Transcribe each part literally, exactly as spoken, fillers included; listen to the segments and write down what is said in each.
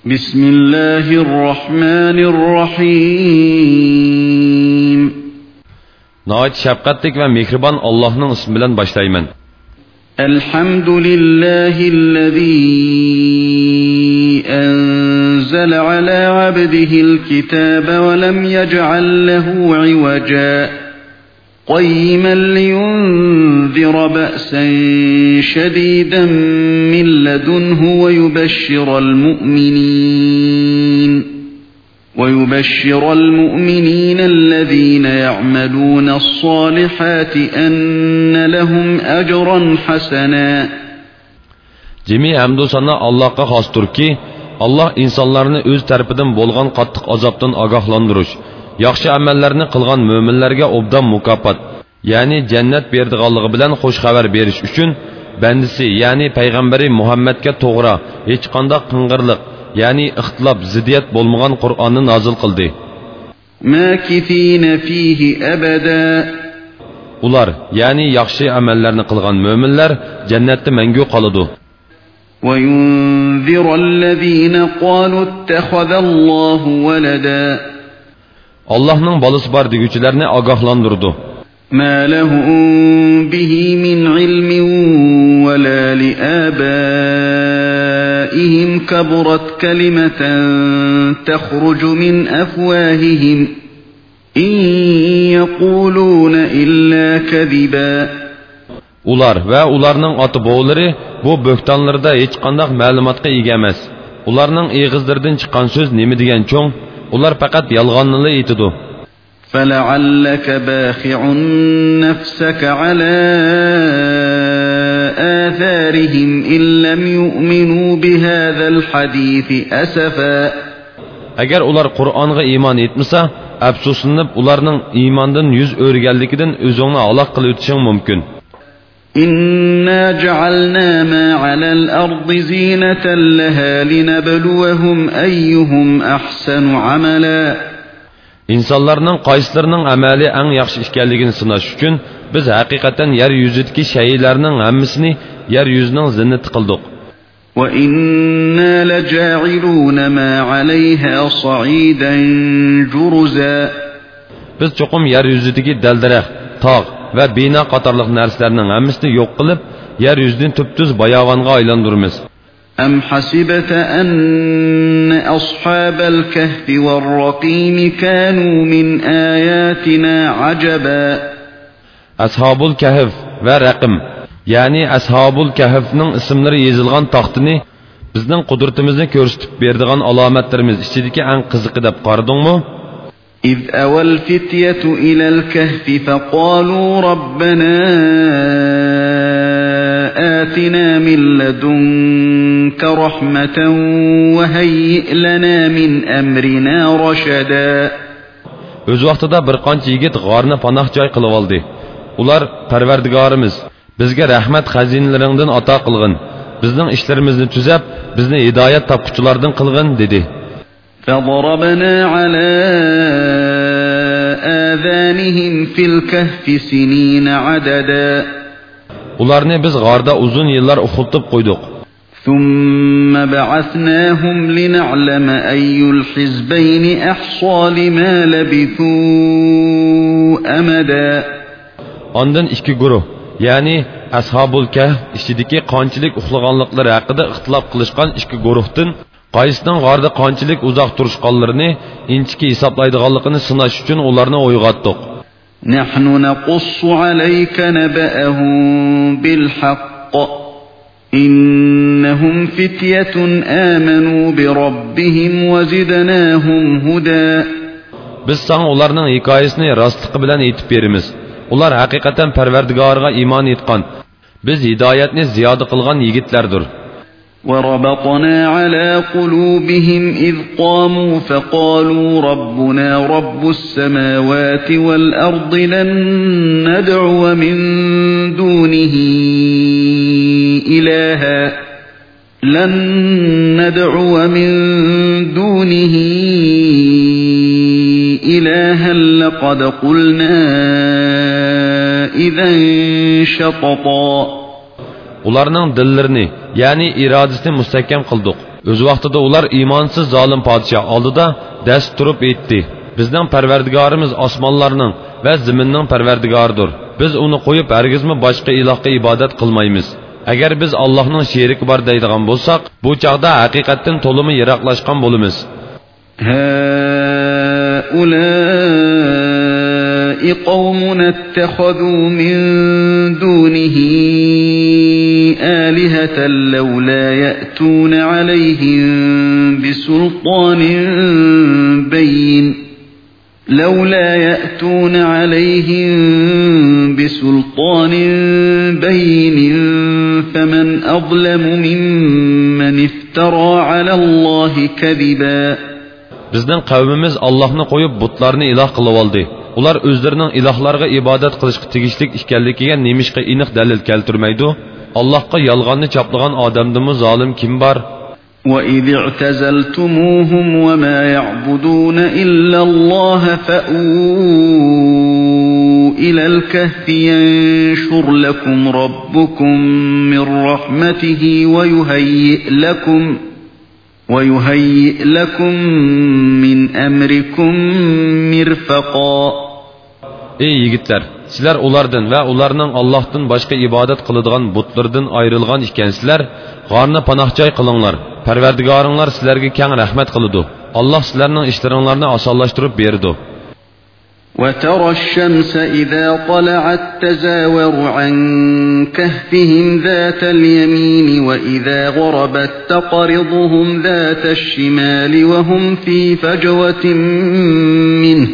بسم الله الرحمن الرحيم نهايت شفقتlik ve mehriban Allah'ın ismi bilen başlayman. الحمد لله الذي أنزل على عبده الكتاب ولم يجعل له عوجا قيما لينذر بأسا شديدا من لدنه ويبشر المؤمنين ويبشر المؤمنين الذين يعملون الصالحات أن لهم أجرا حسنا. Cemi hamdu sana Allah'a xostur ki, Allah insonlarni o'z tarafidan bo'lgan qattiq azobdan ogohlantirish, yaxshi amallarni qilgan mo'minlarga obdan mukofot, ya'ni jannat berdiganligi bilan xush xabar berish uchun bandisi, ya'ni payg'ambari Muhammadga to'g'ri, hech qanday qing'irlik, ya'ni ixtilof, ziddiyat bo'lmagan Qur'onni nozil qildi. Makifina fihi abada. Ular, ya'ni yaxshi amallarni qilgan mo'minlar jannatda mangu qoladi. وَيُنذِرَ الَّذِينَ قَالُوا اتَّخَذَ اللَّهُ وَلَدًا. Allah'ın balası var degüçülerini agahlandırdı. مَا لَهُمْ بِهِ مِنْ عِلْمٍ وَلَا لِآبَائِهِمْ كَبُرَتْ كَلِمَةً تَخْرُجُ مِنْ أَفْوَاهِهِمْ إِنْ يَقُولُونَ إِلَّا كَذِبًا. Ular ve ularning ota-boboları bu böhtanlarda hiç qandaq ma'lumotga ega emas. Ularning egizlaridan chiqqan so'z nima degan cho'ng, ular faqat yolg'onni aytidi. فَلَعَلَّكَ بَاخِعٌ نَفْسَكَ عَلَى آثَارِهِمْ إِنْ لَمْ يُؤْمِنُوا بِهَذَا الْحَدِيثِ أَسَفًا. Agar ular Qur'onga iymon etmasa, afsuslanib ularning iymondan yuz o'rganligidan o'zingni aloq qilib o'tishing mumkin. إِنَّا جَعَلْنَا مَا عَلَى الْأَرْضِ زِينَةً لَهَا لِنَبْلُوَهُمْ أَيُّهُمْ أَحْسَنُ عَمَلًا. İnsanlarning qaysilarining amali eng yaxshi ekanligini sinash uchun biz haqiqatan yer yuzidagi shaylarning hammasini yer yuzining zinnati qildik. وَإِنَّا لَجَاعِلُونَ مَا عَلَيْهَا صَعِيدًا جُرُزًا. Biz cho'qim yer yuzidagi daldarax, tog' ve bina qatorliq narsalarning hammasini yo'q qilib, yer yuzidan tüptüz bayavanga aylandiramiz. أَمْ حَسِبْتَ أَنَّ أَصْحَابَ الْكَهْفِ وَالرَّقِيمِ كَانُوا مِنْ آيَاتِنَا عَجَبًا. Ashabul Kahf ve Raqim, yani Ashabul Kahf'ning isimleri yazılgan taxtini bizning qudratimizni ko'rsatib berdigan alomatlarimiz ichidagi eng qiziqi deb qaradingmi? إِذْ أَوَى الْفِتْيَةُ إِلَى الْكَهْفِ فَقَالُوا رَبَّنَا آتِنَا مِنْ لَدُنْكَ رَحْمَةً وَهَيِّئْ لَنَا مِنْ أَمْرِنَا رَشَدًا. Öz vaqtida bir qancha yigit g'orni panoh joy qilib oldi. Ular Parvardigorimiz, bizga rahmat xazinalaringdan ato qilgin, bizning ishlarimizni tuzab, bizni hidoyat topquchilardan qilgin dedi. فَضَرَبْنَا عَلَى آذَانِهِمْ فِي الْكَهْفِ سِنِينَ عَدَدًا. Ularni biz g'orda uzun yillar uxultib qo'ydik. ثُمَّ بَعَثْنَاهُمْ لِنَعْلَمَ أَيُّ الْحِزْبَيْنِ أَحْصَى لِمَا لَبِثُوا أَمَدًا. Ondan ikki guruh, ya'ni Ashabul Kahf ichidagi qanchalik uxlaganliklari haqida ixtilof qilishgan ikki guruhdan qaysining g'orda qanchalik uzoq turishganlarini inchiki hisoblaydiganligini sinash uchun ularni o'yg'otdik. نحن نقص عليك نبأهم بالحق إنهم فتية آمنوا بربهم وزدناهم هدى. Biz sana ularning hikoyasini rostlik bilan aytib beramiz. Ular haqiqatan Parvardigorga iymon etgan, biz hidoyatni ziyoda qilgan yigitlardir. وَرَبَطْنَا عَلَى قُلُوبِهِمْ إِذْ قَامُوا فَقَالُوا رَبُّنَا رَبُّ السَّمَاوَاتِ وَالْأَرْضِ لَن نَّدْعُوَ مِن دُونِهِ إِلَٰهًا لَن نَّدْعُوَ مِن دُونِهِ إِلَٰهًا لَّقَدْ قُلْنَا إِذًا شَطَطًا. ularning dillarini, ya'ni irodasini mustahkam qildik. O'z vaqtida ular iymonsiz zolim podshoh oldida dast turib aytdi: Bizning Parvardigorimiz osmonlarning va zaminning Parvardigoridir. Biz uni qo'yib hargizmi boshqa ilohga ibodat qilmaymiz. Agar biz Allohning sheriki bor deydigan bo'lsak, bu chaqda haqiqatdan to'limi yiroqlashgan bo'lamiz. هؤلاء قومنا اتخذوا من دونه آلهة لولا يأتون عليهم بسلطان بين لولا يأتون عليهم بسلطان بين فمن أظلم ممن افترى على الله كذبا. Bizning qavmimiz Allohni qo'yib butlarni iloh qilib oldi. Ular o'zlarining ilohlarga ibodat qilishga tegishli ekanligiga nemishqa aniq dalil keltirmaydi. Allohga yolg'onni choplagan odamdimi zolim kim bor? وَإِذِ اعْتَزَلْتُمُوهُمْ وَمَا يَعْبُدُونَ إِلَّا اللَّهَ فَأْوُوا إِلَى الْكَهْفِ يَنشُرْ لَكُمْ رَبُّكُمْ مِنْ رَحْمَتِهِ وَيُهَيِّئْ لَكُمْ وَيُهَيِّئْ لَكُمْ مِنْ أَمْرِكُمْ مِرْفَقًا. Ey yigitlar, sizlar ulardan va ularning Allohdan boshqa ibodat qiladigan butlardan ayrilgan ekansizlar, g'orni panohjoy qilinglar. Parvardigoringlar sizlarga keng rahmat qiladi. Alloh sizlarning ishlaringlarni osonlashtirib berdi. وَتَرَى الشَّمْسَ إِذَا طَلَعَتْ تَزَاوَرُ عَنْ كَهْفِهِمْ ذَاتَ الْيَمِينِ وَإِذَا غَرَبَتْ تَقْرِضُهُمْ ذَاتَ الشِّمَالِ وَهُمْ فِي فَجْوَةٍ مِّنْهُ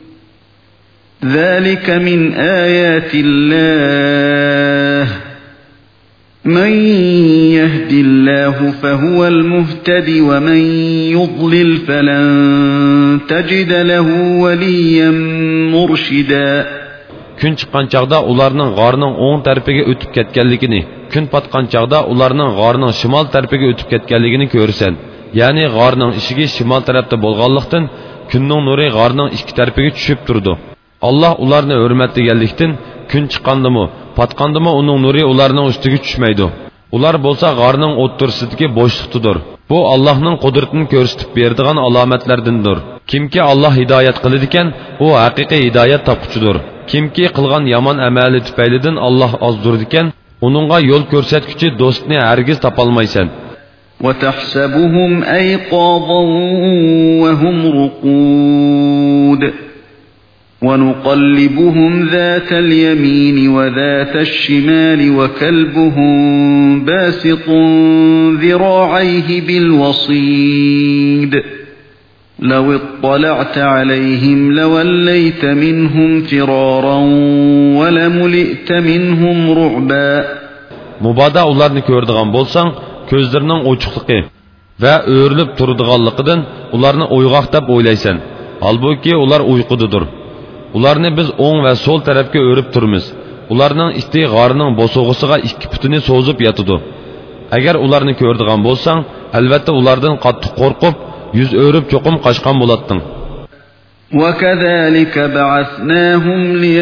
ذَلِكَ مِنْ آيَاتِ اللَّهِ مَنْ يَهْدِ اللَّهُ فَهُوَ الْمُهْتَدِ وَمَنْ يُضْلِلْ فَلَنْ تَجِدَ لَهُ وَلِيًّا مُرْشِدًا. Kun chiqqan chaqda ularning g'orning o'ng tarafiga o'tib ketganligini, kun patgan chaqda ularning g'orning shimol tarafiga o'tib ketganligini ko'rsan. Ya'ni g'orning eshigi shimol tarafda bo'lganlikdan kunning nuri g'orning ikki tarafiga tushib turdi. Alloh ularni hurmatlaganlikdan kun chiqqandimi, patqandimi uning nuri ularning ustiga tushmaydi. Ular bo'lsa g'orning o'ttirsidagi bo'shliqdir. Bu Allohning qudratini ko'rsatib beradigan alomatlardandir. Kimki Alloh hidoyat qiladi ekan, u haqiqiy hidoyat topquchidir. Kimki qilgan yomon amali tufaylidan Alloh ozdirdi ekan, uningga yo'l ko'rsatuvchi do'stni hargiz topolmaysan. وَتَحْسَبُهُمْ أَيْقَاظًا وَهُمْ رُقُودٌ وَنُقَلِّبُهُمْ ذَاتَ الْيَمِينِ وَذَاتَ الشِّمَالِ وَكَلْبُهُمْ بَاسِطٌ ذِرَاعَيْهِ بِالْوَصِيدِ لَوِ اطَّلَعْتَ عَلَيْهِمْ لَوَلَّيْتَ مِنْهُمْ فِرَارًا وَلَمُلِئْتَ مِنْهُمْ رُعْبًا. Mubada ularni ko'rdigan bo'lsang, ko'zlarining ochiqligi va o'rilib turadiganligidan ularni uyg'oq deb o'ylaysan. Halbuki ular uyqudadir. Ularni biz o'ng va so'l tarafga o'rib turmiz. Ularning isti g'orining bosog'isiga ikki putini so'zib yotidi. Agar ularni ko'rdigan bo'lsang, albatta ulardan qattiq qo'rqib, yuz o'rib cho'qim qochgan bo'larding. وَكَذَلِكَ بَعَثْنَاهُمْ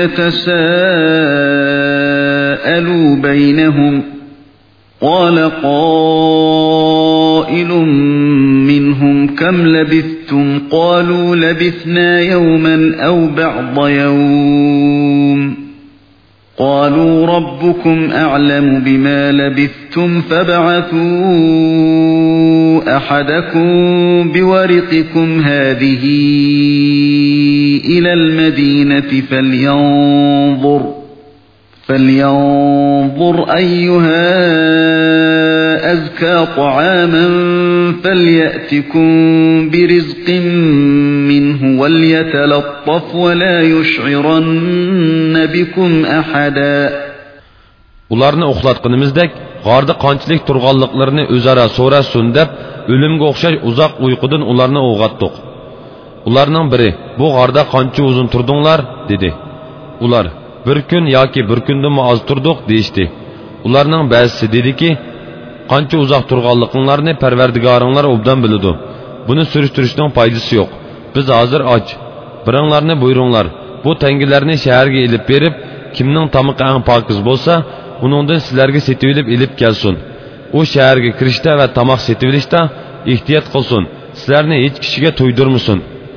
لِيَتَسَاءَلُوا بَيْنَهُمْ قَالَ قَائِلٌ مِّنْهُمْ كَمْ لَبِثْتُمْ قَالُوا لَبِثْنَا يَوْمًا أَوْ بَعْضَ يَوْمٍ قَالُوا رَبُّكُمْ أَعْلَمُ بِمَا لَبِثْتُمْ فَابْعَثُوا أَحَدَكُمْ بِوَرِقِكُمْ هَذِهِ إِلَى الْمَدِينَةِ فَلْيَنظُرْ فَلْيَنظُرْ أَيُّهَا أَزْكَى طَعَامًا فَلْيَأْتِكُمْ بِرِزْقٍ مِّنْهُ وَلْيَتَلَطَّفْ وَلَا يُشْعِرَنَّ بِكُمْ أَحَدًا. Ularni uxlatqanimizdek, g'orda qanchalik turganliklarini o'zaro so'rasin deb, o'limga o'xshash uzoq uyqudan ularni uyg'otdik. Ularning biri, "Bu g'orda qancha uzun turdinglar?" dedi. Ular, "Bir kun yoki bir kundan oz turdik" deyishdi. Ularning ba'zisi dediki, "Qancha uzoq turganliklaringlarni Parvardigoringlar obdan biladi. Buni surishtirishning foydasi yo'q. Biz hozir och. Biringlarni buyuringlar. Bu tangilarni shaharga elib berib, kimning tomiqi eng pokiz bo'lsa, uningdan sizlarga setib olib elib kelsin. U shaharga kirishda va tomoq setib olishda ehtiyot qilsin, sizlarni hech kishiga to'ydirmasin.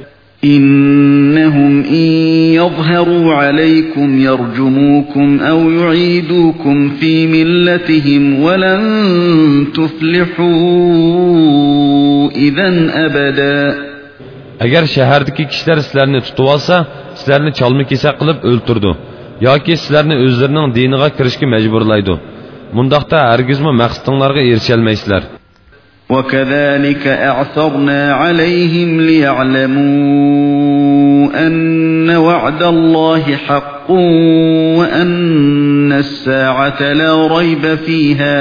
إنهم إن يظهروا عليكم يرجموكم أو يعيدوكم في ملتهم ولن تفلحوا إذا أبدا. Agar shahardagi kishilar sizlarni tutib olsa, sizlarni chalma-kesa qilib o'ltirdi yoki sizlarni o'zlarining diniga kirishga majburlaydi. Mundaqda hargizmi maqsadinglarga erisha olmaysizlar. وكذلك أعثرنا عليهم ليعلموا أن وعد الله حق وأن الساعة لا ريب فيها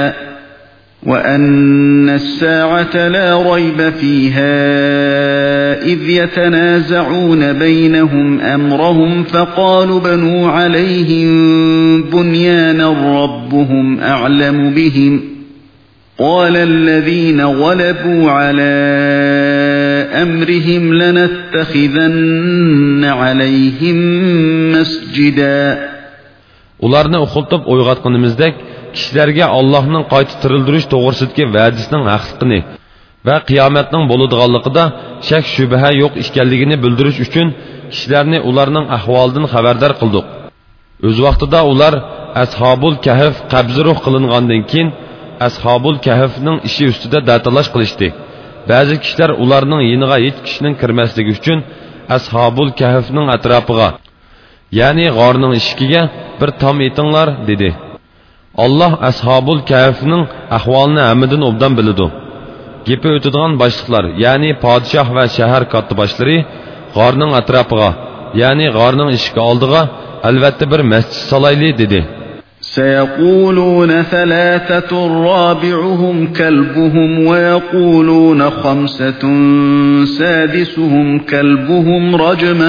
وأن الساعة لا ريب فيها إذ يتنازعون بينهم أمرهم فقالوا بنوا عليهم بنيانا ربهم أعلم بهم قال الذين غلبوا على أمرهم لنتخذن عليهم مسجدا. Ularni o'qiltib o'yg'atganimizdek, kishilarga Allohning qayta tirildirish to'g'risidagi va'dasining haqligini va qiyomatning bo'ladiganligida shak shubha yo'q ekanligini bildirish uchun kishilarni ularning ahvolidan xabardor qildik. O'z vaqtida ular Ashabul Kahf qabzi ruh qilingandan keyin Ashabul Kahfning ishi ustida datalash qilishdi. Ba'zi kishilar ularning yiniga hech kishining kirmasligi uchun Ashabul Kahfning atrofiga, ya'ni g'orning eshigiga bir tom etinglar dedi. Allah Ashabul Kahfning ahvolini hammadan obdan biladi. Gepi o'tadigan boshliqlar, ya'ni podshoh va shahar kotiboshlari g'orning atrofiga, ya'ni g'orning eshigi oldiga albatta bir masjid solayli dedi. سيقولون ثلاثة رابعهم كلبهم ويقولون خمسة سادسهم كلبهم رجما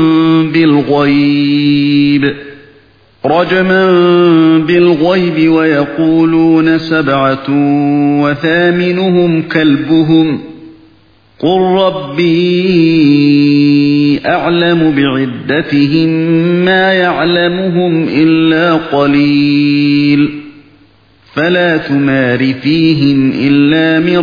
بالغيب رجما بالغيب ويقولون سبعة وثامنهم كلبهم قل ربي أعلم بعدتهم ما يعلمهم إلا قليل فلا تمار فيهم إلا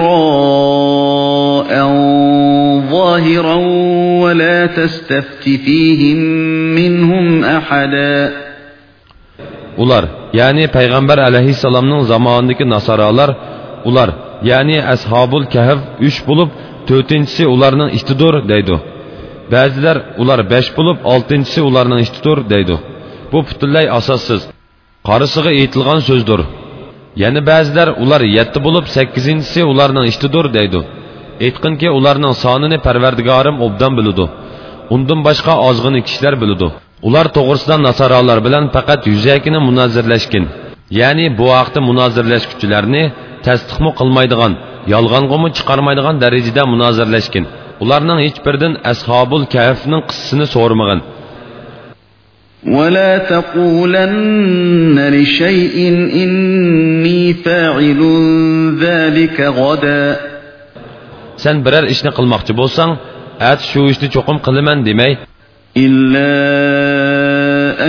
مراء ظاهرا ولا تستفت فيهم منهم أحدا. Ular, yani Peygamber aleyhisselamның zamanındaki nasaralar, ular, yani Ashabul Kahf üç bulup, to'rtinchisi ularning ishtidur deydi. Ba'zilar ular besh bo'lib, oltinchisi ularning ishtidur deydi. Bu butunlay asossiz, qarisiga aytilgan so'zdir. Yana ba'zilar ular yetti bo'lib, sakkizinchisi ularning ishtidur deydi. Aytqinki ularning sonini Parvardigorim obdan biladi. Undan boshqa ozg'ini kishilar biladi. Ular to'g'risida nasaralar bilan faqat yuzakini munozirlashgan. Ya'ni bu vaqtda munozirlashuvchilarni tasdiqmi qilmaydigan, yolg'ong'imi chiqarmaydigan darajada munozirlashgan. Ularning hech biridan Ashabul Kahfning qissasini so'ramagan. ولا تقولن لشيء إني فاعل ذلك غدا. Sen birer ishni qilmoqchi bo'lsang, at shu ishni cho'qim qilaman demay. إلا أن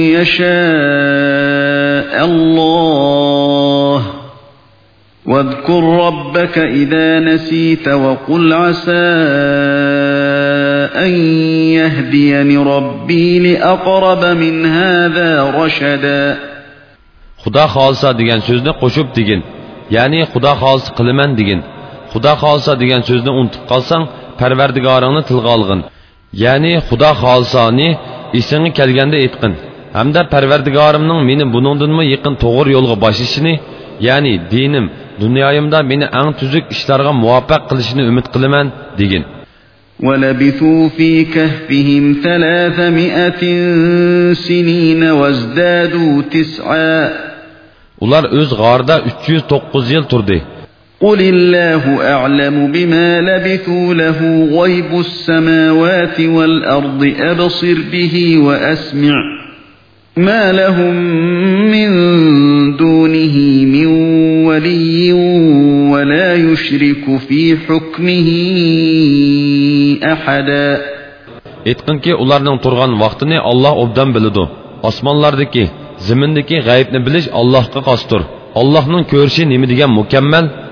يشاء الله واذكر ربك إذا نسيت وقل عسى أن يهديني ربي لأقرب من هذا رشدا. Xudo xolsa degan so'zni qo'shib degin. Ya'ni Xudo xolsa qilaman degin. Xudo xolsa degan so'zni unutib qolsang, Parvardigoringni tilga olgin. Ya'ni Xudo xolsani esingga kelganda aytqin. Hamda Parvardigorimning meni buningdanmi yaqin to'g'ri yo'lga boshishini, ya'ni dinim, dunyoyimda meni eng tuzuk ishlarga muvaffaq qilishini umid qilaman degin. وَلَبِثُوا فِي كَهْفِهِمْ ثَلَاثَمِائَةٍ سِنِينَ وَازْدَادُوا تِسْعًا. Ular o'z g'orida uch yuz to'qqiz yil turdi. قُلِ اللَّهُ أَعْلَمُ بِمَا لَبِثُوا لَهُ غَيْبُ السَّمَاوَاتِ وَالْأَرْضِ أَبْصِرْ بِهِ وَأَسْمِعْ مَا لَهُم مِّن دُونِهِ مِن وَلِيٍّ وَلَا يُشْرِكُ فِي حُكْمِهِ أَحَدًا. Aytqinki, ularning turgan vaqtini Alloh obdan biladi. Osmonlardagi, zimindagi g'aybni bilish Allohga xosdir. Allohning ko'rishi nima degan mukammal,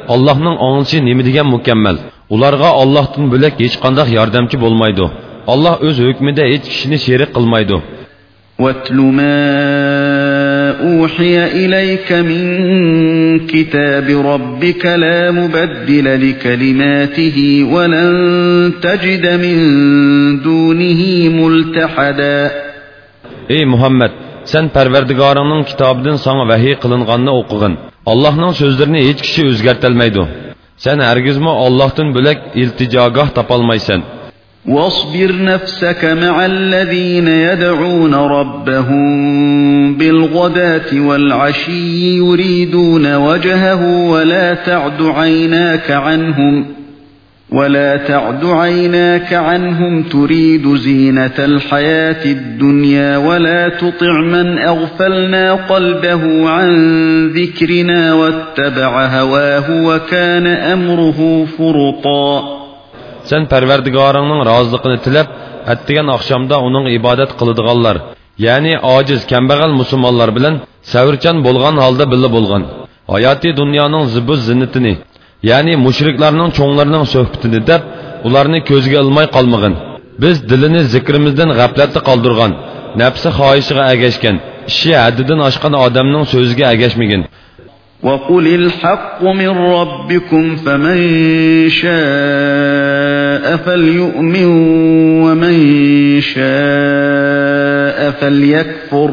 Allohning anglishi nima degan mukammal. Ularga Allohdan bo'lak hech qanday yordamchi bo'lmaydi. Alloh o'z hukmida hech kishini sherik qilmaydi. وَاتْلُ مَا أُوحِيَ إِلَيْكَ مِنْ كِتَابِ رَبِّكَ لَا مُبَدِّلَ لِكَلِمَاتِهِ وَلَنْ تَجِدَ مِنْ دُونِهِ مُلْتَحَدًا. Ey Muhammed, sen Parvardigarının kitabından sana vahiy kılınğanını oqıgın. Allah'ın sözlerini hiç kişi özgertelmeydi. Sen hergizmi Allah'tan bölek ilticagah tapalmaysan. واصبر نفسك مع الذين يدعون ربهم بالغداة والعشي يريدون وجهه ولا تعد عيناك عنهم ولا تعد عيناك عنهم تريد زينة الحياة الدنيا ولا تطع من أغفلنا قلبه عن ذكرنا واتبع هواه وكان أمره فرطا. Sen Parvardigarının razılığını tilep, ettigen akşamda onun ibadet kılıdığanlar, yani aciz, kembağal musulmanlar bilen, sevirçen bolgan halda billi bolgan, hayati dünyanın zıbı zinnetini, yani müşriklarının çoğunlarının söhbetini dep, ularını közge almay kalmagın. Biz dilini zikrimizden gafletli kaldırgan, nefsi hayışıga egeşken, işi haddidin aşkan adamның sözüge egeşmegin. وَقُلِ الْحَقُّ مِنْ رَبِّكُمْ فَمَنْ شَاءَ فَلْيُؤْمِنْ وَمَنْ شَاءَ فَلْيَكْفُرْ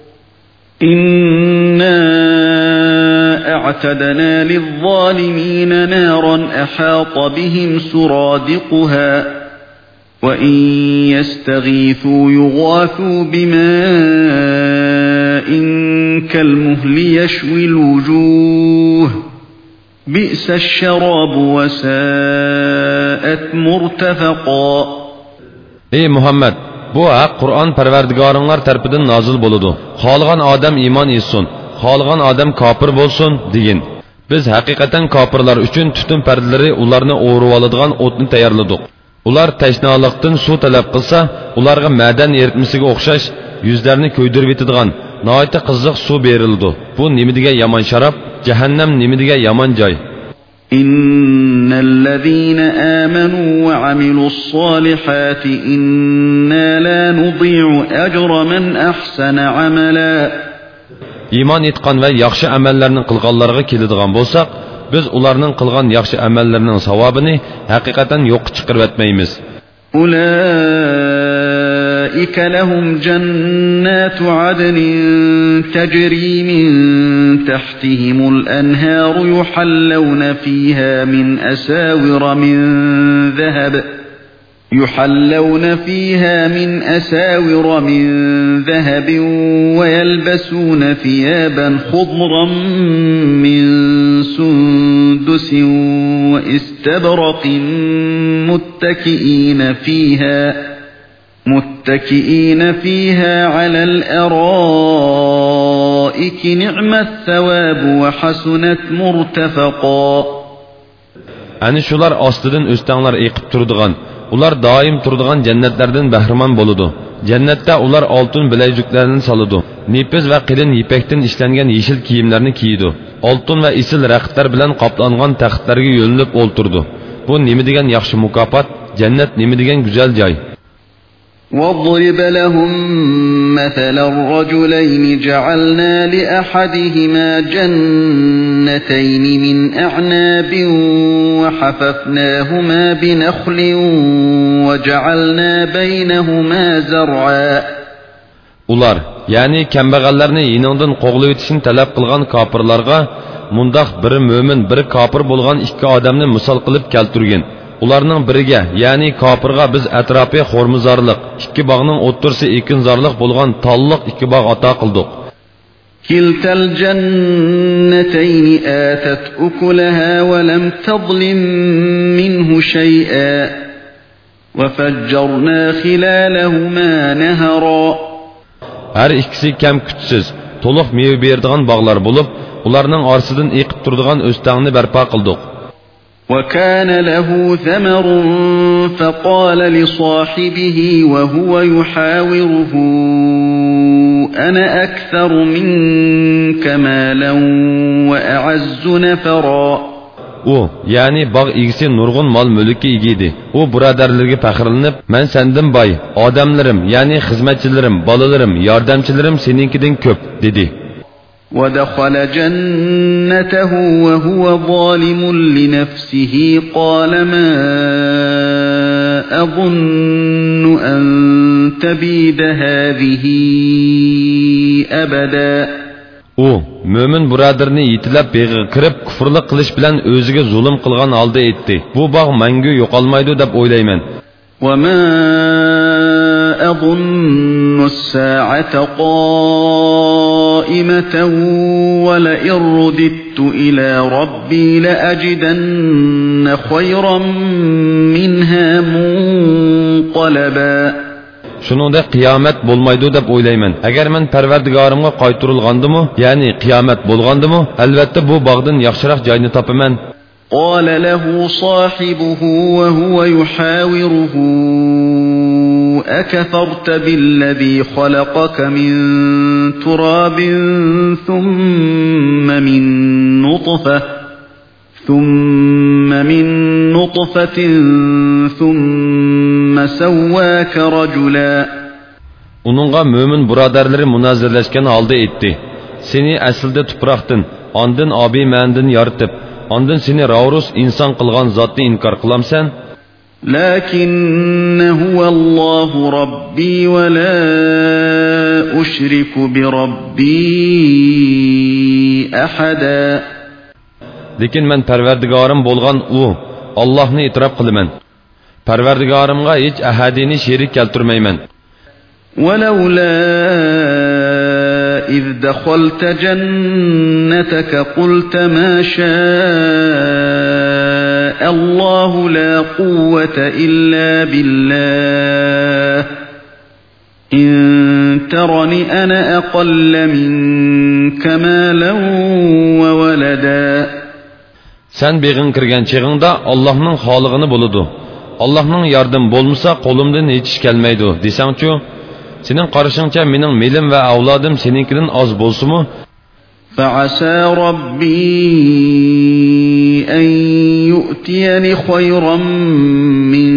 إِنَّا أَعْتَدْنَا لِلظَّالِمِينَ نَارًا أَحَاطَ بِهِمْ سُرَادِقُهَا وَإِنْ يَسْتَغِيثُوا يُغَاثُوا بِمَاءٍ كَالْمُهْلِ يَشْوِي الْوُجُوهَ بِئْسَ الشَّرَابُ وَسَاءَتْ مُرْتَفَقًا. Ey Muhammed, bu haq Kur'an Parvardigarınlar tarafından nazil boludu. Xalğan adam iman etsin, xalğan adam kafir bolsun degin. Biz haqiqatan kafirlar üçün tutun perdeleri ularını o'rib oladigan o'tni tayyorladik. Ular tashnalıqdan suv talab qilsa, ularga madan eritmisiga o'xshash yuzlarini ko'ydirib etadigan noita qiziq suv berildi. Bu nima degan yomon sharob, jahannam nima degan yomon joy. Innallazina amanu va amilus solihati inna la nudhi'u ajra man ahsana amala. Iymon etgan va yaxshi amallarni qilganlarga keladigan bo'lsak, biz ularning qilgan yaxshi amallarining savobini haqiqatan yo'q chiqarib etmaymiz. Ulaika lahum jannatu adnin tajri min tahtihimul anharu yuhallawna fiha min asawira min dhahab يحلون فيها من أساور من ذهب ويلبسون ثيابا خضرا من سندس واستبرق متكئين فيها متكئين فيها على الأرائك نعم الثواب وحسنت مرتفقا. Ani şular astıdan üstənlər eqib turduğan, ular daim turduğan cennetlerden bəhrman boludu. Cennette ular altın bilezüklerini salıdı. Nipiz ve qilin ipekten işlengen yeşil kiyimlerini giydi. Altın ve isil rəxtlər bilen qaplanğan taxtlarga yönülüp olturdu. Bu nimi degen yaxşı mukafat, cennet nimi degen güzel joy. وَاضْرِبْ لَهُمْ مَثَلَ الرَّجُلَيْنِ جَعَلْنَا لِأَحَدِهِمَا جَنَّتَيْنِ مِنْ أَعْنَابٍ وَحَفَفْنَاهُمَا بِنَخْلٍ وَجَعَلْنَا بَيْنَهُمَا زَرْعًا. Ular, yani kambag'allarni yiningdan qo'g'lab o'tishni talab qilgan kofirlarga mundaq biri mo'min, biri kofir bo'lgan ikki odamni misol qilib keltirgan. Ularning biriga, ya'ni kofirga biz atrofi xo'rmizorliq, ikki bog'ning o'ttirsi ekinzorliq bo'lgan talliq ikki bog' ato qildik. Kiltal jannatayn atat ukulaha wa lam tadlim minhu shay'a wa fajjarna khilalahuma nahara. Har ikkisi kam kutsiz, to'liq meva beradigan bog'lar bo'lib, ularning orasidan eqib turadigan o'stangni barpo qildik. وَكَانَ لَهُ ثَمَرٌ فَقَالَ لِصَاحِبِهِ وَهُوَ يُحَاوِرُهُ أَنَا أَكْثَرُ مِنكَ مَالًا وَأَعَزُّ نَفَرًا. u, ya'ni bog' egisi nurg'un mol mulkka ega edi. U birodarlarga faxrlanib, "Men sendan boy, odamlarim, ya'ni xizmatchilarim, bolalarim, yordamchilarim seninkidan ko'p" dedi. ودخل جنته وهو ظالم لنفسه قال ما أظن أن تبيد هذه أبدا. U mo'min birodarni yitilab beg'i kirib kufrlik qilish bilan o'ziga zulm qilgan holda aytdi. Bu bog' mangu yo'qolmaydi deb o'ylayman. وما أظن الساعة قائمة ولئن رددت إلى ربي لأجدن خيرا منها منقلبا. Shuningdek qiyomat bo'lmaydi deb o'ylayman. Agar men Parvardigorimga qaytarilgandimi, ya'ni qiyomat bo'lgandimi, albatta bu bog'dan yaxshiroq joyni topaman. قال له صاحبه وهو يحاوره أكفرت بالذي خلقك من تراب ثم من نطفة ثم من نطفة ثم سواك رجلا. Onunğa mömin birodarlari munozirlashgan holda aytdi. Seni aslida tuproqdan, ondan abi mandin yaratib, ondan seni ravrus inson qilgan zotni inkor qilamsan? لكن هو الله ربي ولا أشرك بربي أحدا. Lekin men Parvardigorim bo'lgan u Allohni e'tirof qilaman. Parvardigorimga hech ahadini sherik keltirmayman. ولولا إذ دخلت جنتك قلت ما شاء الله لا قوة إلا بالله إن ترني أنا أقل منك مالا وولدا. Sen beg'in kirgan chig'ingda Allohning xolig'ini bo'ladi. Allohning yardım bo'lmasa qo'limdan hech ish kelmaydi desangchu, sening qarashingcha mening melim va avlodim seninkidan oz bo'lsa-mu? فعسى ربي أن يؤتيني خيرا من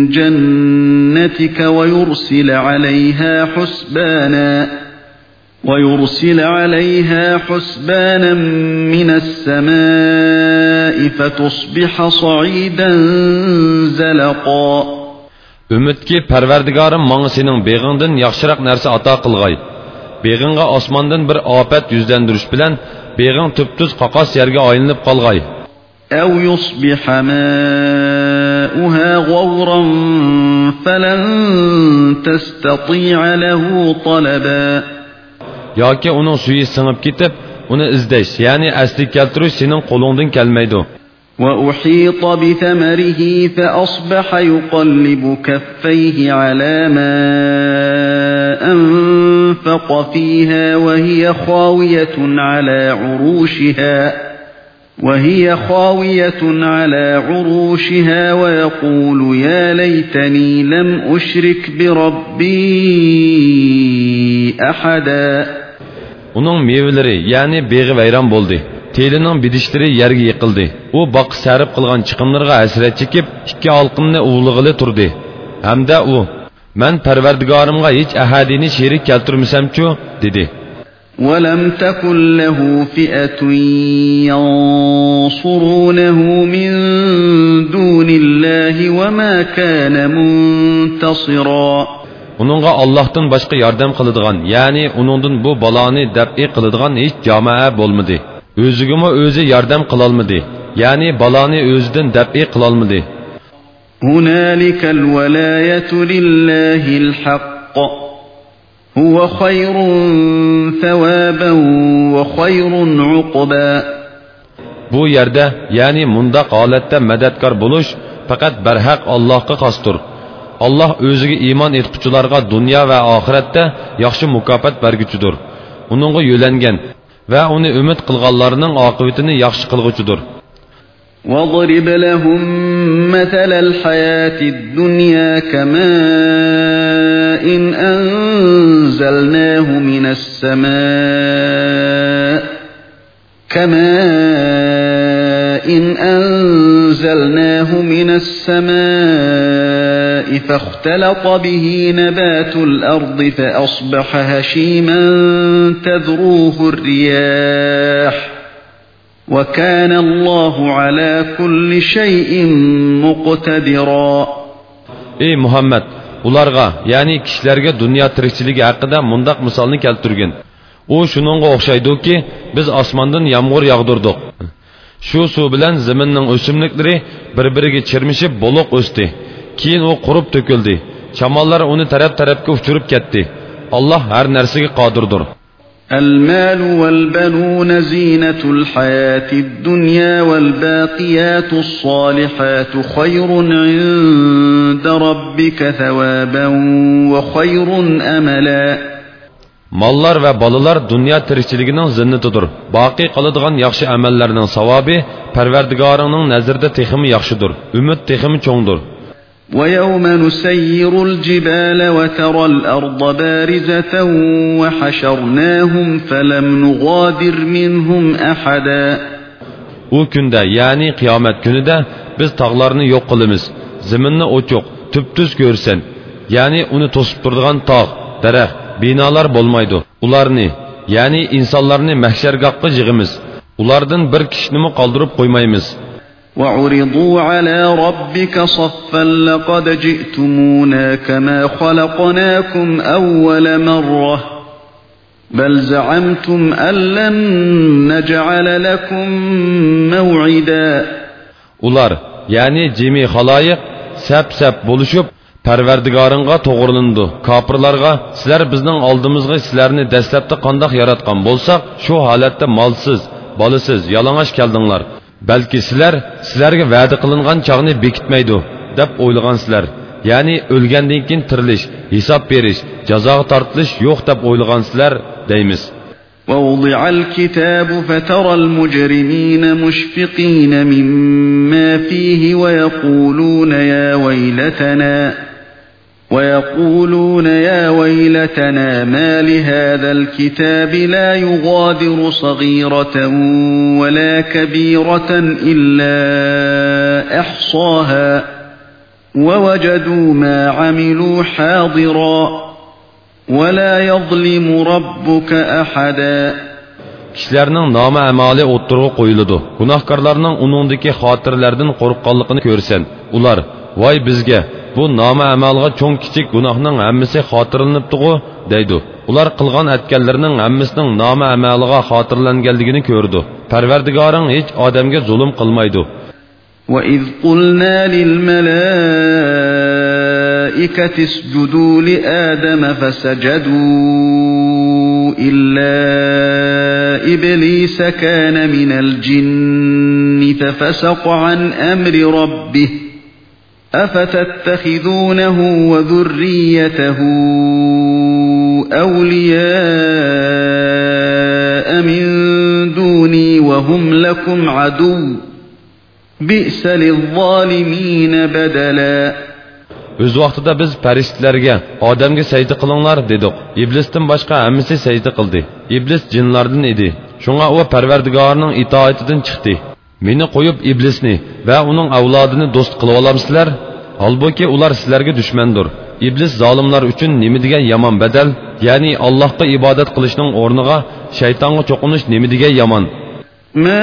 جنتك ويرسل عليها حسبانا ويرسل عليها حسبانا من السماء فتصبح صعيدا زلقا. Ümitki Parvardigorim menga sening beg'ingdan yaxshiroq narsa ato qilg'ay. Beg'ingga osmondan bir ofat yuzlandirish bilan beg'ing tubtuz qoqos yerga aylanib qolg'ay. أو يصبح ماؤها غورا فلن تستطيع له طلبا. Yoki uning suyi singib ketib, uni izlash, ya'ni asli keltirish sening qo'lingdan kelmaydi. وأحيط بثمره فأصبح يقلب كفيه على ما أنفق فيها وهي خاوية على عروشها وهي خاوية على عروشها ويقول يا ليتني لم أشرك بربي أحدا. Uning meyveleri, ya'ni beg'i vayron bo'ldi. Telining bidishlari yerga yiqildi. U boq sarf qilgan chiqimlarga hasrat chekib, ikki olqinni uvlig'ili turdi. Hamda u, "Men Parvardigorimga hech ahadini sherik keltirmasamchu" dedi. وَلَمْ تَكُنْ لَهُ فِئَةٌ يَنْصُرُونَهُ مِنْ دُونِ اللَّهِ وَمَا كَانَ مُنْتَصِرًا. Onunğa Allah'tan başqa yardım qiladigan, ya'ni uningdan bu baloni dab'i qiladigan hech jamoa bo'lmadi. O'zigimi o'zi yordam qilolmadi, ya'ni baloni o'zidan dab'i qilolmadi. هُنَالِكَ الْوَلَايَةُ لِلَّهِ الْحَقِّ هُوَ خَيْرٌ ثَوَابًا وَخَيْرٌ عُقْبًا. Bu yerda, ya'ni mundaq holatda madadkor bo'lish faqat barhaq Allohga xosdir. Allah o'ziga iymon etquchilarga dunyo va oxiratda yaxshi mukofot berguchidir. Uningga yo'langan va uni umid qilganlarning oqibatini yaxshi qilguchidir. وَضْرِبْ لَهُم مَّثَلَ الْحَيَاةِ الدُّنْيَا كَمَاءٍ أَنزَلْنَاهُ مِنَ السَّمَاءِ كَمَاءٍ أنزلناه من السماء فاختلط به نبات الأرض فأصبح هشيما تذروه الرياح وكان الله على كل شيء مقتدرا. Ey Muhammed, ularga, yani kişilerge dünya tirikçiligi hakkında mundaq misalını keltirgin. O şununğa o'xshaydi-ki, biz osmondan yağmur yağdırdık. Şu su bilan zaminning o'simliklari bir-biriga chirmishib buluq o'sdi. Keyin u qurib to'kildi. Shamollar uni taraf-tarafga uchirib ketdi. Alloh har narsaga qodirdir. المال والبنون زينة الحياة الدنيا والباقيات الصالحات خير عند ربك ثوابا وخير أملا. Mallar ve balalar dünya tirikçiligining zinnatidir. Baqi qiladigan yaxshi amallarning savobi Parvardigoringning nazarida teximi yaxshidir. Umid teximi cho'ngdir. وَيَوْمَ نُسَيِّرُ الْجِبَالَ وَتَرَى الْأَرْضَ بَارِزَةً وَحَشَرْنَاهُمْ فَلَمْ نُغَادِرْ مِنْهُمْ أَحَدًا. O kunda, yani kıyamet günüde biz tağlarını yok kılımız. Zeminni oçuq, tüptüz görsen. Yani onu tosup durduğun tağ, derek, binalar bolmaydı. Ularını, yani insanlarını mahşergahga yığımız. Ulardan bir kişini mi kaldırıp koymayımız. وَعُرِضُوا عَلَى رَبِّكَ صَفًّا لَقَدْ جِئْتُمُونَا كَمَا خَلَقْنَاكُمْ أَوَّلَ مَرَّةٍ بَلْ زَعَمْتُمْ أَن لَّن نَّجْعَلَ لَكُم مَّوْعِدًا. Ular, yani cemi halayık, sep-sep buluşup, Parvardigoringga to'g'rilindi. Kofirlarga, sizlar bizning oldimizga sizlarni dastlabda qandoq yaratgan bo'lsak, shu holatda molsiz, bolasiz, yalang'och keldinglar. Balki sizlar sizlarga va'da qilingan chog'ni bekitmaydi deb o'ylagansizlar. Ya'ni o'lgandan keyin tirilish, hisob berish, jazoga tortilish yo'q deb o'ylagansizlar deymiz. وَوُضِعَ الْكِتَابُ فَتَرَى الْمُجْرِمِينَ مُشْفِقِينَ مِمَّا فِيهِ وَيَقُولُونَ يَا وَيْلَتَنَا وَيَقُولُونَ يَا وَيْلَتَنَا مَا لِهَذَا الْكِتَابِ لَا يُغَادِرُ صَغِيرَةً وَلَا كَبِيرَةً إِلَّا أَحْصَاهَا وَوَجَدُوا مَا عَمِلُوا حَاضِرًا وَلَا يَظْلِمُ رَبُّكَ أَحَدًا. Kişilerning nomi amali o'ttirg'i qo'yiladi. Gunohkorlarning uningdagi xotirlardan qo'rqqanligini ko'rsan, ular voy bizga bu nomi amalga cho'ng kichik gunohning hammasi xotirlanibdi-ku deydi. Ular qilgan atganlarining hammasining nomi amaliga xotirlanganligini ko'rdi. Parvardigoring hech odamga zulm qilmaydi. وَإِذْ قُلْنَا لِلْمَلَائِكَةِ اسْجُدُوا لِآدَمَ فَسَجَدُوا إِلَّا إِبْلِيسَ كَانَ مِنَ الْجِنِّ فَفَسَقَ عَنْ أَمْرِ رَبِّهِ أَفَتَتَّخِذُونَهُ وَذُرِّيَّتَهُ أَوْلِيَاءَ مِنْ دُونِي وَهُمْ لَكُمْ عَدُوٌّ بِئْسَ لِلظَّالِمِينَ بَدَلًا. Öz vaqtida biz farishtalarga, odamga sajda qilinglar dedik. İblisdan boshqa hammasi sajda qildi. İblis jinlardan edi. Shunga u Parvardigorning itoatidan chiqdi. Meni qo'yib iblisni va uning avlodini do'st qilib olamsizlar? Halbuki ular sizlarga dushmandir. İblis zolimlar uchun nima degan yomon badal, ya'ni Allohga ibodat qilishning o'rniga shaytonga cho'qinish nima degan yomon. Ma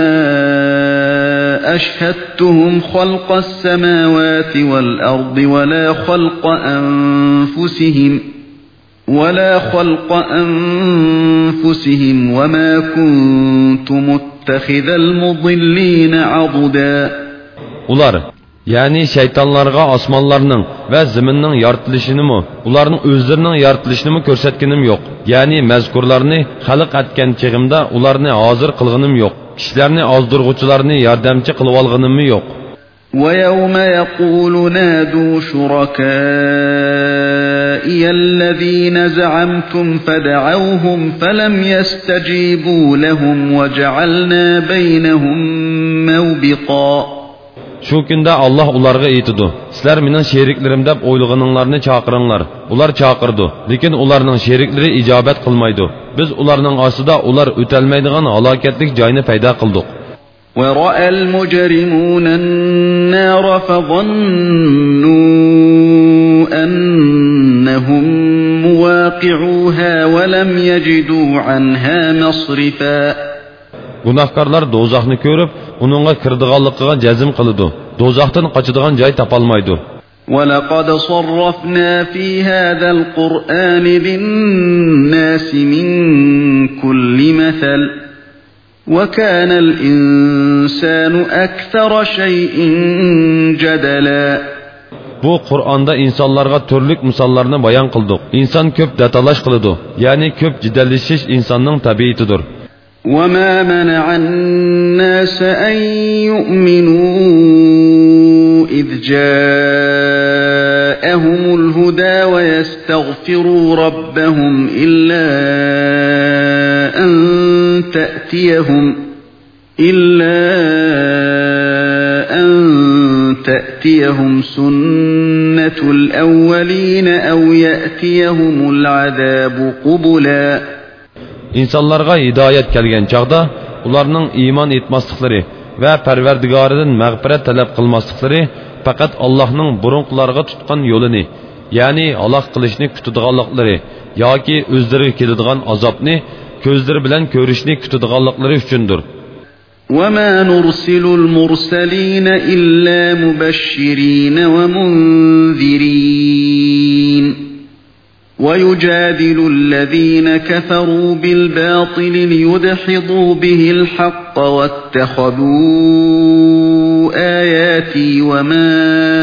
أشهدتهم خلق السماوات والأرض ولا خلق أنفسهم ولا خلق أنفسهم وما كنت متخذ المضلين عضدا. Ular, yani şeytanlarga osmonlarning va zaminning yoritilishini mi, ularning o'zlarining yoritilishini mi ko'rsatganim yo'q. Yani mazkurlarni xalq etgan chig'imda ularni hozir qilganim yo'q. Kişilerini azdırğuçularını yardımcı kılıp algınım mı yok? وَيَوْمَ يَقُولُ نَادُوا شُرَكَائِيَ الَّذ۪ينَ زَعَمْتُمْ فَدَعَوْهُمْ فَلَمْ يَسْتَجِيبُوا لَهُمْ وَجَعَلْنَا بَيْنَهُمْ مَوْبِقًا. Şu günde Allah ularga eytidu. Sizler mening şeriklerim deb o'ylag'aninglarni chaqiringlar. Ular chaqirdi, lekin ularning sherikleri icabet qilmaydi. Biz ularning ostida ular o'talmaydigan halokatlik joyni paydo qildik. ورأى المجرمون النار فظنوا أنهم مواقعوها ولم يجدوا عنها مصرفا. Günahkarlar dozaqni ko'rib, uningga kirdiganligiga jazm qiladi. Dozaqdan qochadigan joy topolmaydi. وَلَقَدْ صَرَّفْنَا فِي هَذَا الْقُرْآنِ لِلنَّاسِ مِنْ كُلِّ مَثَلٍ وَكَانَ الْإِنْسَانُ أَكْثَرَ شَيْءٍ جَدَلًا. Bu Qur'onda insonlarga turli misollarni bayon qildik. Inson ko'p datalash qiladi, ya'ni ko'p jidallashish insonning tabiatidir. وَمَا مَنَعَ النَّاسَ أَن يُؤْمِنُوا إِذْ جَاءَهُمُ الْهُدَى وَيَسْتَغْفِرُوا رَبَّهُمْ إِلَّا أَن تَأْتِيَهُمْ إِلَّا أَن تَأْتِيَهُمْ سُنَّةُ الْأَوَّلِينَ أَوْ يَأْتِيَهُمُ الْعَذَابُ قُبُلًا. İnsanlarga hidayet kelgen çağda, ularning iman etmasliklari ve Parvardigoridan mağfiret talep qilmasliklari faqat Allohning burunqilarga tutgan yo'lini, ya'ni halok qilishni kutadiganliklari yoki o'zlariga keladigan azobni ko'zlari bilan ko'rishni kutadiganliklari uchundir. وَمَا نُرْسِلُ الْمُرْسَلِينَ إِلَّا مُبَشِّرِينَ وَمُنذِرِينَ وَيُجَادِلُ الَّذِينَ كَفَرُوا بِالْبَاطِلِ لِيُدْحِضُوا بِهِ الْحَقَّ وَاتَّخَذُوا آيَاتِي وَمَا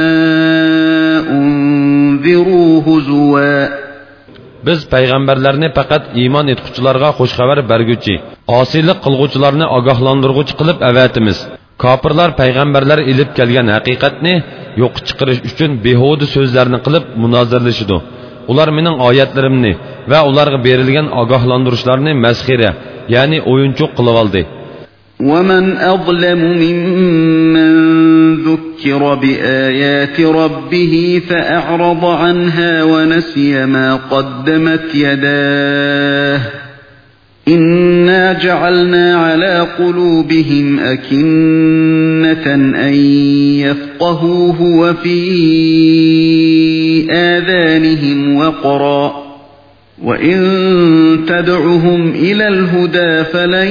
أُنذِرُوا هُزُوًا. Biz payg'ambarlarni faqat iymon etuvchilarga xush xabar berguchi, osiylik qilguvchilarni ogohlantiruvchi qilib avatimiz. Kofirlar payg'ambarlar ilib kelgan haqiqatni yo'q chiqarish uchun behuda so'zlarni qilib munozirlashidi. Ular mening oyatlarimni va ularga berilgan ogohlantirishlarni masxira, ya'ni o'yinchoq qilib oldi. وَمَنْ أَظْلَمُ مِمَّنْ ذُكِّرَ بِآيَاتِ رَبِّهِ فَأَعْرَضَ عَنْهَا وَنَسِيَ مَا قَدَّمَتْ يَدَاهُ إِنَّا جَعَلْنَا عَلَى قُلُوبِهِمْ أَكِنَّةً أَنْ يَفْقَهُوهُ وَفِي آذَانِهِمْ وَقْرًا وَإِن تَدْعُهُمْ إِلَى الْهُدَى فَلَنْ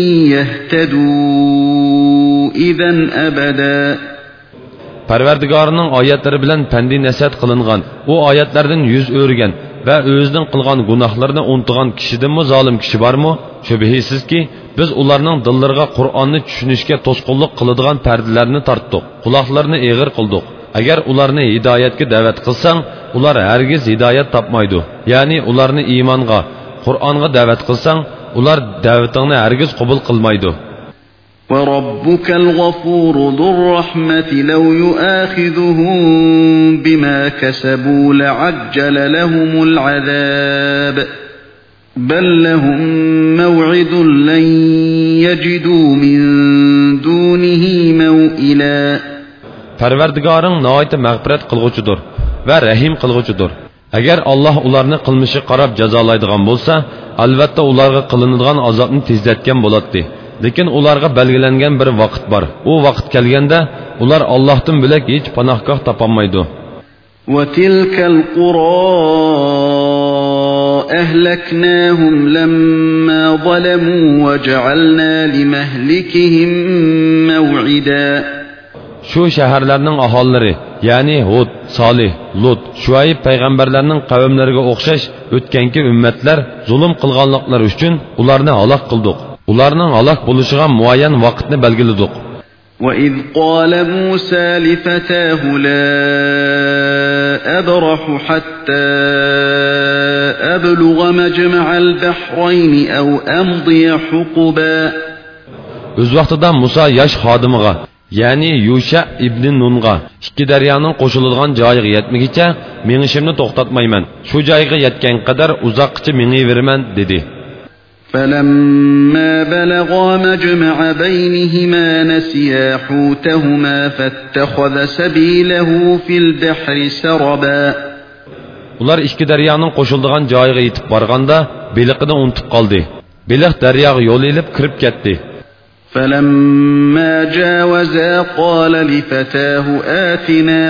يَهْتَدُوا إِذًا أَبَدًا. Parvardigorning oyatlari bilan pandi nasihat qilingan, u oyatlardan yuz o'rgan va o'zining qilgan gunohlarini unutgan kishidanmi zolim kishi bormi? Shubhisizki, biz ularning dillariga Qur'onni tushunishga to'sqinlik qiladigan pardalarni tortdik, quloqlarini eg'ir qildik. Agar ularni hidoyatga da'vat qilsang, ular hargiz hidoyat topmaydi. Ya'ni ularni iymonga, Qur'onga da'vat qilsang, ular da'vatingni hargiz qabul qilmaydi. وَرَبُّكَ الْغَفُورُ ذُو الرَّحْمَةِ لَوْ يُؤَاخِذُهُم بِمَا كَسَبُوا لَعَجَّلَ لَهُمُ الْعَذَابَ بَل لَّهُم مَّوْعِدٌ لَّن يَجِدُوا مِن دُونِهِ مَوْئِلًا. Parvardigoring nihoyat mag'firat qilg'uchidir va rahim qilg'uchidir. Agar Alloh ularni qilmishi qarab jazolaydigan bo'lsa, albatta ularga qilinadigan azobni tezlatgan bo'ladi. Lekin ularga belgilangan bir vaqt bor. U vaqt kelganda ular Allohdan bilak hech panohgoh topolmaydi. وَتِلْكَ الْقُرَى أَهْلَكْنَاهُمْ لَمَّا ظَلَمُوا وَجَعَلْنَا لِمَهْلِكِهِمْ مَوْعِدًا. Şu shaharlarning aholilari, ya'ni Hud, Solih, Lut, Shuayb payg'ambarlarning qavmlariga o'xshash o'tganki ummatlar zulm qilganliklari uchun ularni halok qildik. Ularning halok bo'lishiga muayyan vaqtni belgiladik. وَإِذْ قَالَ مُوسَى لِفَتَاهُ لَا أَبْرَحُ حَتَّى أَبْلُغَ مَجْمَعَ الْبَحْرَيْنِ أَوْ أَمْضِيَ حُقُبًا. O'z vaqtida Musa yosh xodimiga, ya'ni Yusha ibn Nunga ikki daryoning qo'shiladigan joyiga yetmaguncha menishimni to'xtatmayman. Shu joyga yetgan qadar uzoqcha mengiveraman dedi. فَلَمَّا بَلَغَا مَجْمَعَ بَيْنِهِمَا نَسِيَا حُوتَهُمَا فَاتَّخَذَ سَبِيلَهُ فِي الْبَحْرِ سَرَبًا. Ular ikki daryoning qo'shiladigan joyiga yetib borganda beliqini unutib qoldi. Beliq daryoga yo'l elib kirib ketdi. فلما جاوزا قال لفتاه آتنا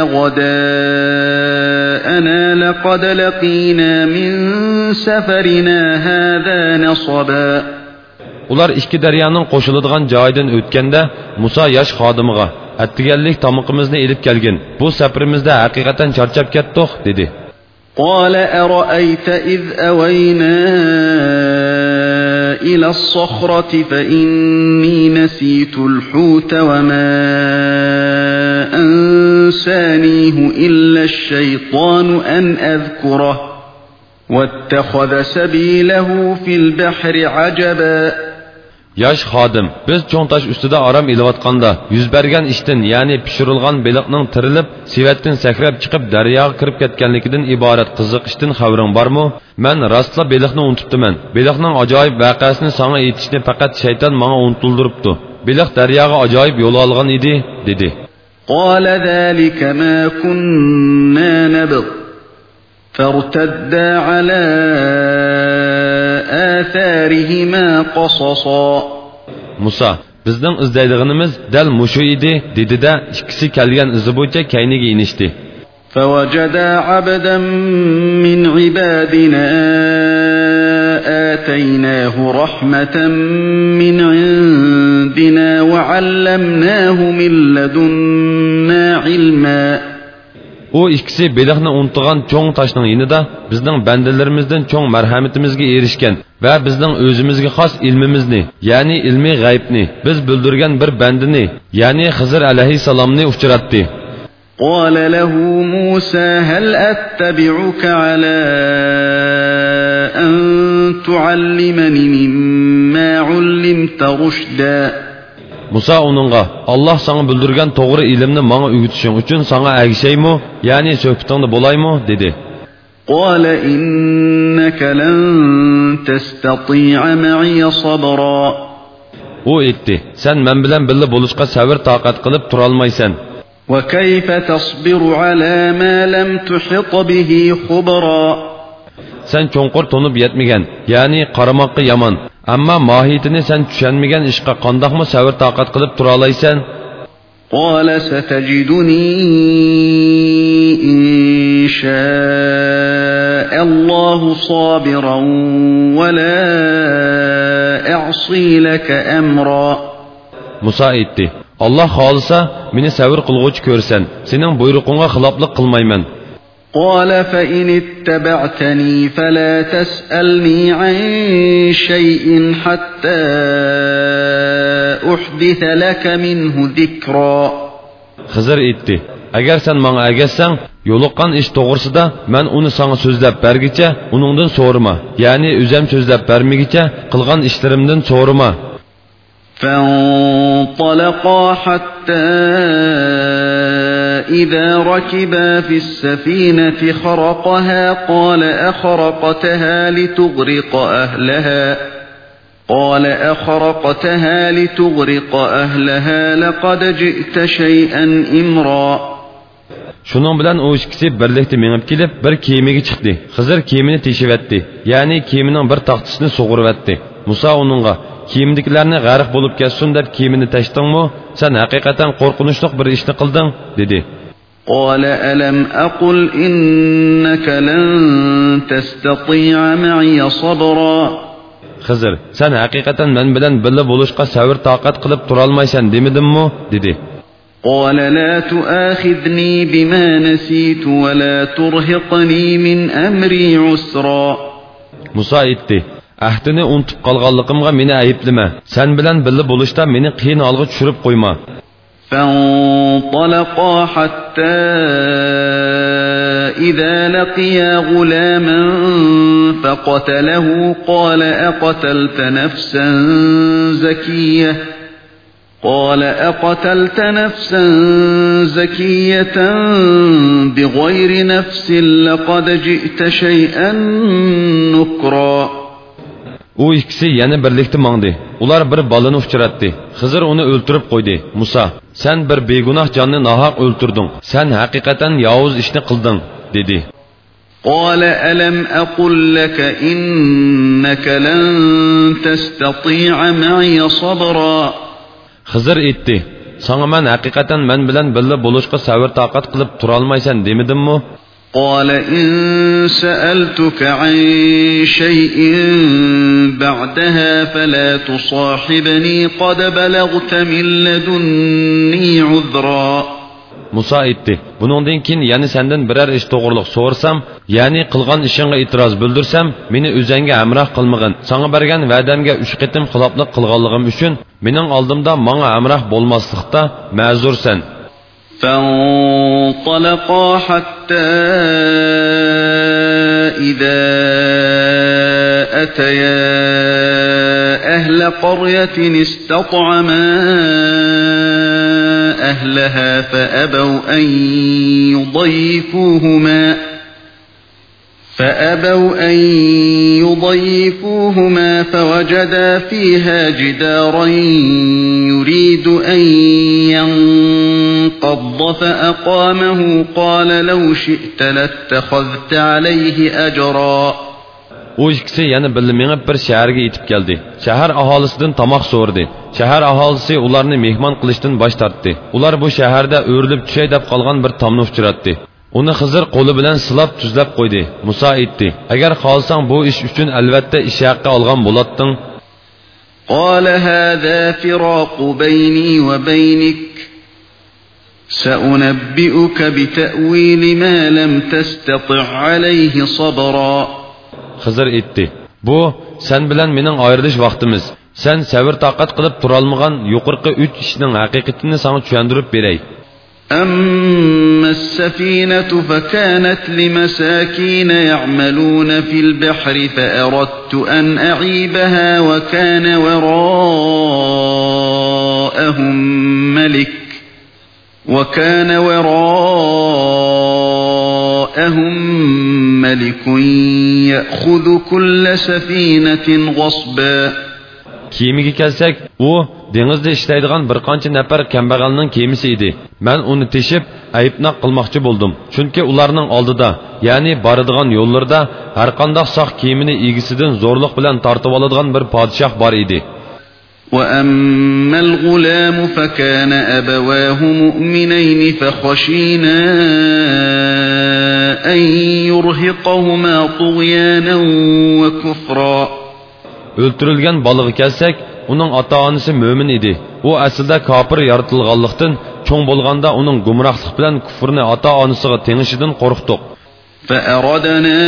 غداءنا لقد لقينا من سفرنا هذا نصبا. Ular ikki daryoning qo'shiladigan joyidan o'tganda Musa yosh xodimiga "Attiganlik tomoqimizni elib kelgin. Bu safarimizda haqiqatan charchab ketdik" dedi. قال أرأيت إذ أوينا إلى الصخرة فإني نسيت الحوت وما أنسانيه إلا الشيطان أن أذكره واتخذ سبيله في البحر عجبا. Yosh xodim, biz cho'ng tosh ustida orom elayotganda yuz bergan ishdan, ya'ni pishirilgan beliqning tirilib, sevatdan sakrab chiqib daryoga kirib ketganligidan iborat qiziqishdan xabaring bormi? Men rostla beliqni unutibman. Beliqning ajoyib voqeasini senga aytishni faqat shayton menga unuttiribdi. Beliq daryoga ajoyib yo'l olgan edi, dedi. قال ذلك ما كنا نبغ فارتدا على آثارهما قصصا. Musa, bizning izlaydiganimiz dal mushu edi, dedi-da ikkisi kelgan izi bo'yicha kayniga inishdi. فوجدا عبدا من عبادنا آتيناه رحمة من عندنا وعلمناه من لدنا علما. O ikkisi beliqni unutgan cho'ng toshning yonida bizning bandalarimizdan cho'ng marhamatimizga erishgan va bizning o'zimizga xos ilmimizni, ya'ni ilmiy g'aybni biz bildirgan bir bandini, ya'ni Xizr alayhisalomni uchratdi. قال له موسى هل أتبعك على أن تعلمني مما علمت رشدا. Musa onunğa Allah sana bildirgan to'g'ri ilmni menga o'rgatishing uchun sana agishaymi, ya'ni so'hbatingda bo'laymi dedi. قال إنك لن تستطيع معي صبرا. O aytdi, sen men bilan birga bo'lishga sabr toqat qilib tura olmaysan. وكيف تصبر على ما لم تحط به خبرا. Sen cho'nqur tonib yetmagan, ya'ni qaramoqqa yomon. Amma mohiyatini sen tushunmagan ishqa qandoqmi sabr toqat qilib tura olaysan? قال ستجدني إن شاء الله صابرا ولا أعصي لك أمرا. Musa aytdi, Allah xolisa meni sabr qilg'uvchi ko'rsan, sening buyruqingga xiloflik qilmayman. قال فإن اتبعتني فلا تسألني عن شيء حتى أحدث لك منه ذكرا. Xizr aytdi, agar sen menga agarsang, yo'liqqan ish to'g'risida men uni sana so'zlab bergicha uningdan so'rama, ya'ni o'zim so'zlab bermigicha qilgan ishlarimdan so'rama. فانطلقا حتى إذا ركبا في السفينة خرقها قال أخرقتها لتغرق أهلها قال أخرقتها لتغرق أهلها لقد جئت شيئا إمرا. Şunun bilan o ikkisi birlikda menib kelib bir kemiga chiqdi. Xizr kemini teshivatdi, ya'ni kemining bir taxtasini sug'urvatdi. Musa uningga kiyimdikilarni g'arq bo'lib ketsin deb kiyimini tashdingmi? Sen haqiqatan qo'rqinchli bir ishni qilding, dedi. قال ألم أقل إنك لن تستطيع معي صبرا. Xizr, sen haqiqatan men bilan birga bo'lishga sabr toqat qilib tura olmaysan demidimmi? dedi. قال لا تؤاخذني بما نسيت ولا ترهقني من أمري عسرا. Musa aytdi, ahdini unutib qolganligimga meni ayblama. Sen bilan birga bo'lishda meni qiyin holga tushirib qo'yma. فانطلقا حتى إذا لقيا غلاما فقتله قال أقتلت نفسا زكية قال أقتلت نفسا زكية بغير نفس لقد جئت شيئا نكرا. O ikkisi yana birlikda mangdi. Ular bir balani uchratdi. Xizr uni o'ltirib qo'ydi. Musa, sen bir begunoh jonni nohaq o'ltirding. Sen haqiqatan yovuz ishni qilding, dedi. قال ألم أقل لك إنك لن تستطيع معي صبرا. Xizr aytdi: "Sana men haqiqatan men bilan birga bo'lishga sabr taqat qilib tura olmaysan demidimmi?" قال إن سألتك عن شيء بعدها فلا تصاحبني قد بلغت من لدني عذرا. Musa aytdi: "Buningdan keyin yana sendan biror ish to'g'riliq so'rsam, ya'ni qilgan ishingga e'tiroz bildirsam, meni o'zingga amroh qilmag'in. Sana bergan va'damga uch qitim xiloflik qilganligim uchun mening oldimda menga amroh bo'lmaslikda ma'zursan." فانطلقا حتى إذا أتيا أهل قرية استطعما أهلها فأبوا أن يضيفوهما فأبوا أن يضيفوهما فوجدا فيها جدارا يريد أن ينقض فأقامه قال لو شئت لاتخذت عليه أجرا. O ikisi yana birga mengib bir shaharga yetib keldi. Shahar aholisidan tomoq so'rdi. Shahar aholisi ularni mehmon qilishdan bosh tortdi. Ular bu shaharda o'rilib tushay deb qolgan bir tomni uchratdi. Uni Xizr qo'li bilan silab tuzlab qo'ydi. Musa aytdi: "Agar xohlasang bu ish uchun albatta ish haqqi olgan bo'larding." قال هذا فراق بيني وبينك سأنبئك بتأويل ما لم تستطع عليه صبرا. Xizr aytdi: "Bu sen bilan mening ayrilish vaqtimiz. Sen sabr taqat qilib tura olmagan yuqorqi uch ishning haqiqatini sana tushuntirib beray." أما السفينة فكانت لمساكين يعملون في البحر فأردت أن أعيبها وكان وراءهم ملك وكان وراءهم ملك يأخذ كل سفينة غصبا. Kemiga kelsak, u dengizda ishlaydigan bir qancha nafar kambag'alning kemisi edi. Men uni teshib, ayibnoq qilmoqchi bo'ldim. Chunki ularning oldida, ya'ni boradigan yo'llarda har qanday soq kemini egisidan zo'rlik bilan tortib oladigan bir podshoh bor edi. وأما الغلام فكان أبواه مؤمنين فخشينا أن يرهقهما طغيانا وكفرا. Öldürülgen balığı kelsak, onun ata-onasi mo'min edi. U aslida kofir yaratilganlikdan, cho'ng bo'lganda uning gumrohlik bilan kufrni ata-onasiga tengishidan qo'rqdik. فأردنا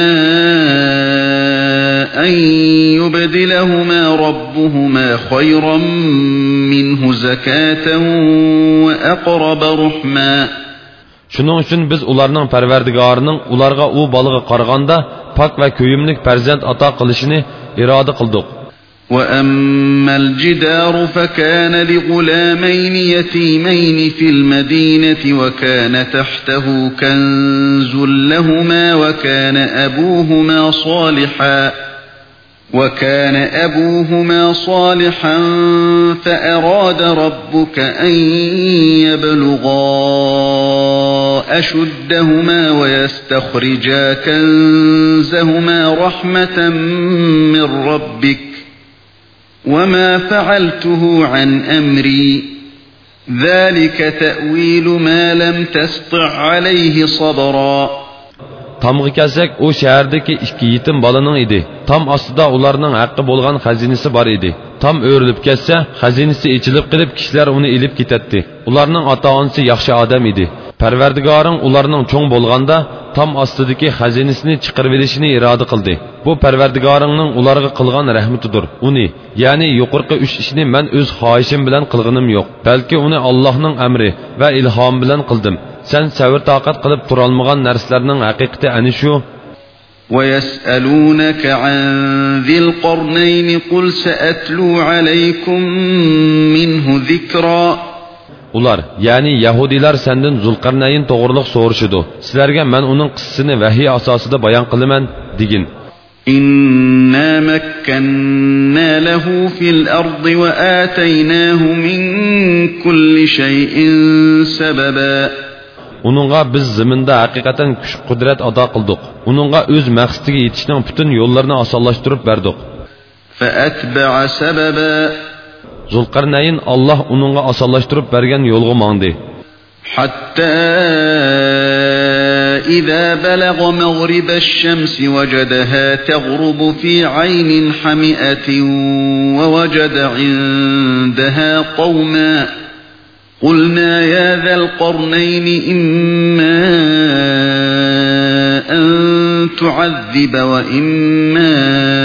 أن يبدلهما ربهما خيرا منه زكاة وأقرب رحما. Shuning uchun biz ularning Parvardigorining ularga u balığı qaraganda pak va ko'yimlik farzand ato qilishini iroda qildik. وأما الجدار فكان لغلامين يتيمين في المدينة وكان تحته كنز لهما وكان أبوهما صالحا وكان أبوهما صالحا فأراد ربك أن يبلغا أشدهما ويستخرجا كنزهما رحمة من ربك وما فعلته عن أمري ذلك تأويل ما لم تستطع عليه صبرا. Tamgı kelsak, o shahardagi ikki yetim balaning edi. Tam ostida ularning haqqi bo'lgan xazinasi bor edi. Tam o'rilib ketsa, xazinasi ichilib qilib, kishilar uni ilib ketadi. Ularning ota-onasi yaxshi odam edi. Parvardigoring ularning cho'ng bo'lganda tam ostidagi xazinasini chiqarib olishini iroda qildi. Bu Parvardigoringning ularga qilgan rahmatidir. Uni, ya'ni yuqorqi uch ishni men o'z xohishim bilan qilganim yo'q, balki uni Allohning amri va ilhom bilan qildim. Sen sabr taqat qilib tura olmagan narsalarning haqiqati ana shu. ويسألونك عن ذي القرنين قل سأتلو عليكم منه ذكرا. Ular, ya'ni Yahudilar senden Zulqarnayn to'g'riliq so'rashidi. Sizlarga men uning qissasini vahiy asosida bayon qilaman degin. إنا مكنا له في الأرض وآتيناه من كل شيء سببا. Onunğa biz zimində haqiqatan kuch qudrat ado qildik. Onunğa o'z maqsadiga yetishning butun yo'llarini osonlashtirib berdik. فأتبع سببا. Zulqarnayn Allah onunğa asanlaştırıp bergen yolga mаңды. حتى إذا بلغ مغرب الشمس وجدها تغرب في عين حمئة ووجد عندها قوما قلنا يا ذا القرنين إما أن تعذب وإما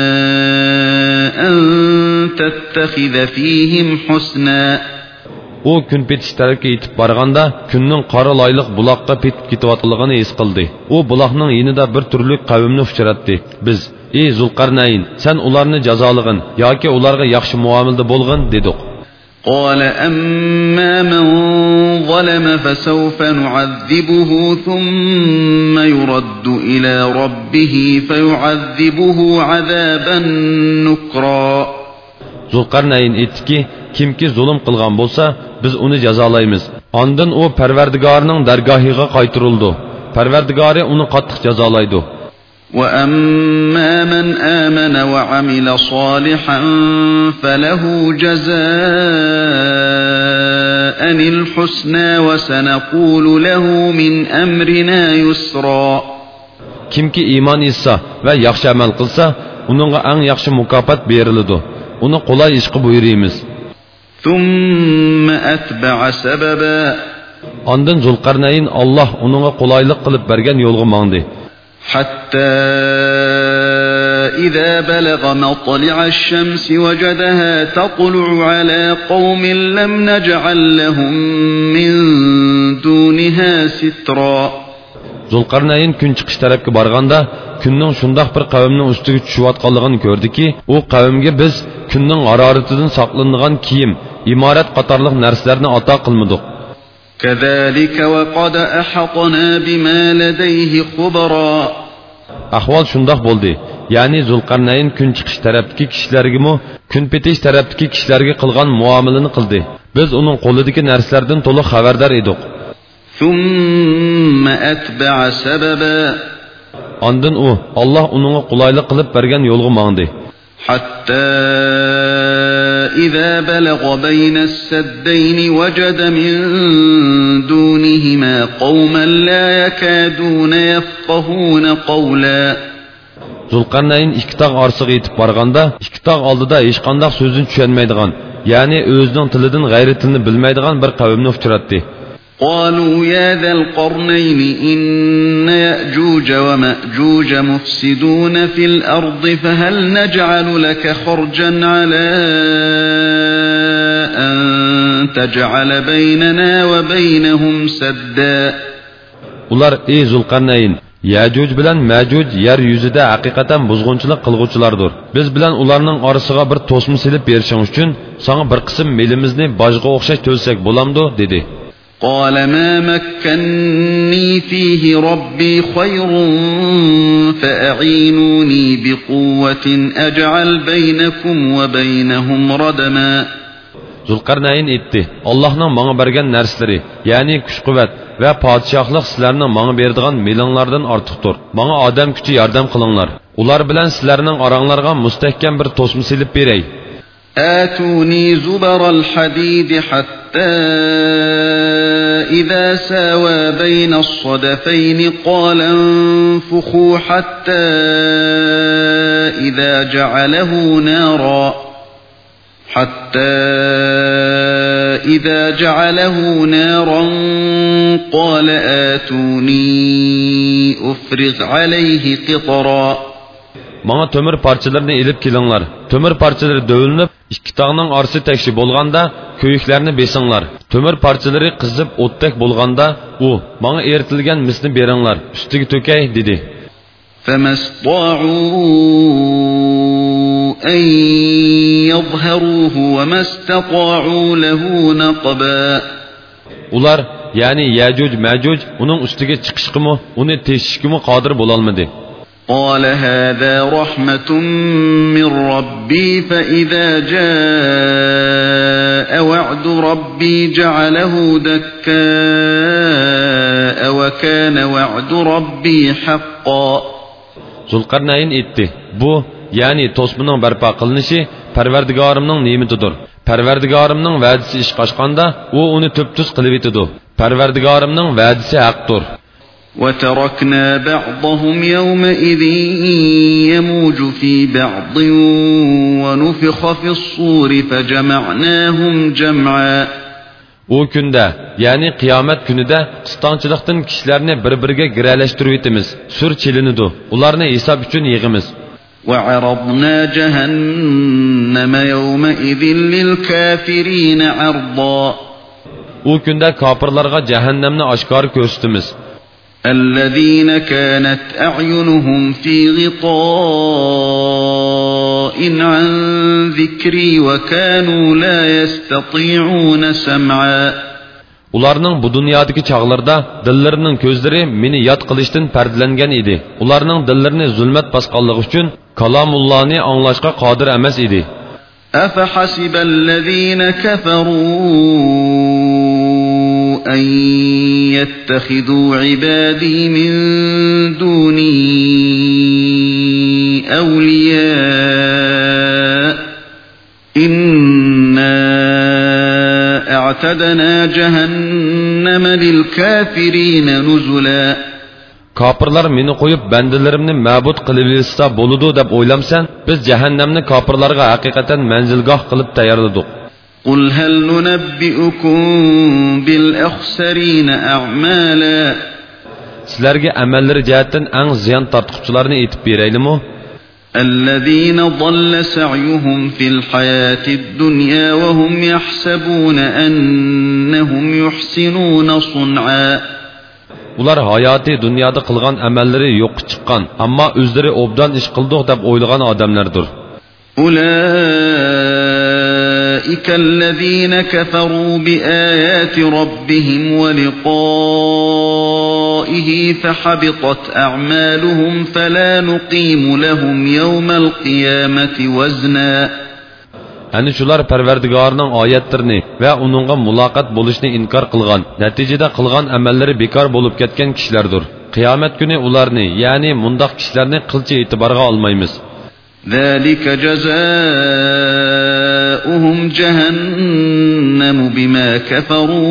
أن تتخذ فيهم حسنا. O kun petiş tarafga yetib barganda kunning qora loyliq buloqqa petib ketayotganligini his qildi. O buloqning yonida bir turli qavmni uchratdi. Biz: "Ey Zulqarnayn, sen ularni jazolig'in yoki ularga yaxshi muomalada bo'lg'in" dedik. قال أما من ظلم فسوف نعذبه ثم يرد إلى ربه فيعذبه عذابا نكرا. Zulqarnayn aytdiki, kimki zulm qilgan bo'lsa, biz uni jazolaymiz. Ondan u Parvardigorining dargohiga qaytarildi. Parvardigori uni qattiq jazolaydi. وَأَمَّا مَنْ آمَنَ وَعَمِلَ صَالِحًا فَلَهُ جَزَاءً الْحُسْنَى وَسَنَقُولُ لَهُ مِنْ أَمْرِنَا يُسْرًا. Kimki iymon etsa va yaxshi amal qilsa, uningga eng yaxshi mukofot beriladi. Uni qulay ishqa buyuramiz. ثُمَّ أَتْبَعَ سَبَبًا. Ondan Zulqarnayn Allah uningga qulaylik qilib bergan yo'lga mаңды. حتى إذا بلغ مطلع الشمس وجدها تطلع على قوم لم نجعل لهم من دونها سترا. Zulqarnayn kun chiqish tarafga borganda kunning shundoq bir qavmning ustiga tushayotganligini ko'rdiki, u qavmga biz kunning haroratidan saqlanadigan kiyim, imorat qatorliq narsalarni ato qilmadik. كذلك وقد أحطنا بما لديه خبرا. Ahvol shundoq bo'ldi. Ya'ni Zulqarnayn kun chiqish tarafdagi kishilarga mo kun petish tarafdagi kishilarga qilgan muomalani qildi. Biz uning qo'lidagi narsalardan to'liq xabardor edik. ثم أتبع سببا. Ondan u Allah uningga qulaylik qilib bergan yo'lga mаңды. حتى إذا بلغ بين السدين وجد من دونهما قوما لا يكادون يفقهون قولا. Zulqarnayn ikki tog' orasiga yetib borganda, ikki tog' oldida hech qanday so'zni tushunmaydigan, ya'ni o'zining tilidan g'ayri tilni bilmaydigan bir qavmni uchratdi. قالوا يا ذا القرنين إن يأجوج ومأجوج مفسدون في الأرض فهل نجعل لك خرجا على أن تجعل بيننا وبينهم سدا. Ular ey Zulqarnayn, Yajuj bilan Majuj yer yuzida haqiqatan buzg'unchilik qilguvchilardir. Biz bilan ularning orasiga bir to'sma silib berishing uchun sana bir qism melimizni bojga o'xshash to'lsak bo'lamdi dedi. قال ما مكنني فيه ربي خير فأعينوني بقوة أجعل بينكم وبينهم ردما. Zulqarnayn aytdi: Allohning menga bergan narsalari, ya'ni kuch-quvvat va podshohlik sizlarning menga beradigan melinglardan ortiqdir. Menga odam kuchi yordam qilinglar. Ular bilan sizlarning oranglarga mustahkam bir to'sma silib beray. آتوني زبر الحديد حتى إذا ساوى بين الصدفين قال انفخوا حتى إذا جعله نارا حتى إذا جعله نارا قال آتوني أفرغ عليه قطرا. Bana tömür parçalarını elip kelinglar. Tömür parçaları dövülüp, ikki tağның arası tekşi bolganda, köyüklerini besinglar. Tömür parçaları qizib o'tdak bolganda, u, bana eritilgan misni beringlar, ustiga to'kay dedi. فَمَسْطَاعُوا أَنْ يَظْهَرُوهُ وَمَسْتَطَاعُوا لَهُ نَقْبًا. Ular, yani Yajuj Majuj, onun ustiga chiqishqimi, uni teshishqimi qodir bo'lolmadi. قال هذا رحمة من ربي فإذا جاء وعد ربي جعله دكاء وكان وعد ربي حقا. Zulqarnayn aytdi: Bu, yani tosmaning barpo qilinishi Parvardigorimning ne'matidir. Parvardigorimning va'dasi ish qochganda, u uni tubtuz qilib etadi. Parvardigorimning va'dasi haqdir. وتركنا بعضهم يومئذ يموج في بعض ونفخ في الصور فجمعناهم جمعا. O kunda, yani qiyomat kunida qistonchilikdan kishilarni bir-biriga giralashtirib etamiz. Sur chilinidu. Ularni hisob uchun yig'imiz. وعرضنا جهنم يومئذ للكافرين عرضا. O kunda kofirlarga jahannamni oshkor ko'rsatamiz. الذين كانت أعينهم في غطاء عن ذكري وكانوا لا يستطيعون سمعا. Ularning bu dunyodagi chog'larda dillarining ko'zlari meni yod qilishdan pardalangan edi. Ularning dillarini zulmat bosganligi uchun kalomullohni anglashga qodir emas edi. أفحسب الذين كفروا أن يتخذوا عبادي من دوني أولياء إنا أعتدنا جهنم للكافرين نزلا. Kafirlar meni qo'yib bandalarimni ma'bud qilib olsa bo'ladi deb o'ylamsan, biz jahannamni kafirlarga haqiqatan manzilgoh qilib tayyorladik. قل هل ننبئكم بالأخسرين أعمالا. Sizlarga amallari jihatdan eng ziyon tortquchilarni aytib beraylikmi? الذين ضل سعيهم في الحياة الدنيا وهم يحسبون أنهم يحسنون صنعا. Ular hayoti dunyoda qilgan amallari yo'q chiqqan, ammo o'zlari obdan ish qildik deb o'ylagan odamlardir. أولئك الذين كفروا بآيات ربهم ولقائه فحبطت أعمالهم فلا نقيم لهم يوم القيامة وزنا. Ani shular Parvardigorning oyatlarini va uningga muloqot bo'lishni inkor qilgan, natijada qilgan amallari bekor bo'lib ketgan kishilardir. Qiyomat kuni ularni, ya'ni mundaq kishilarni qilcha e'tiborga olmaymiz. ذلك جزاؤهم جهنم بما كفروا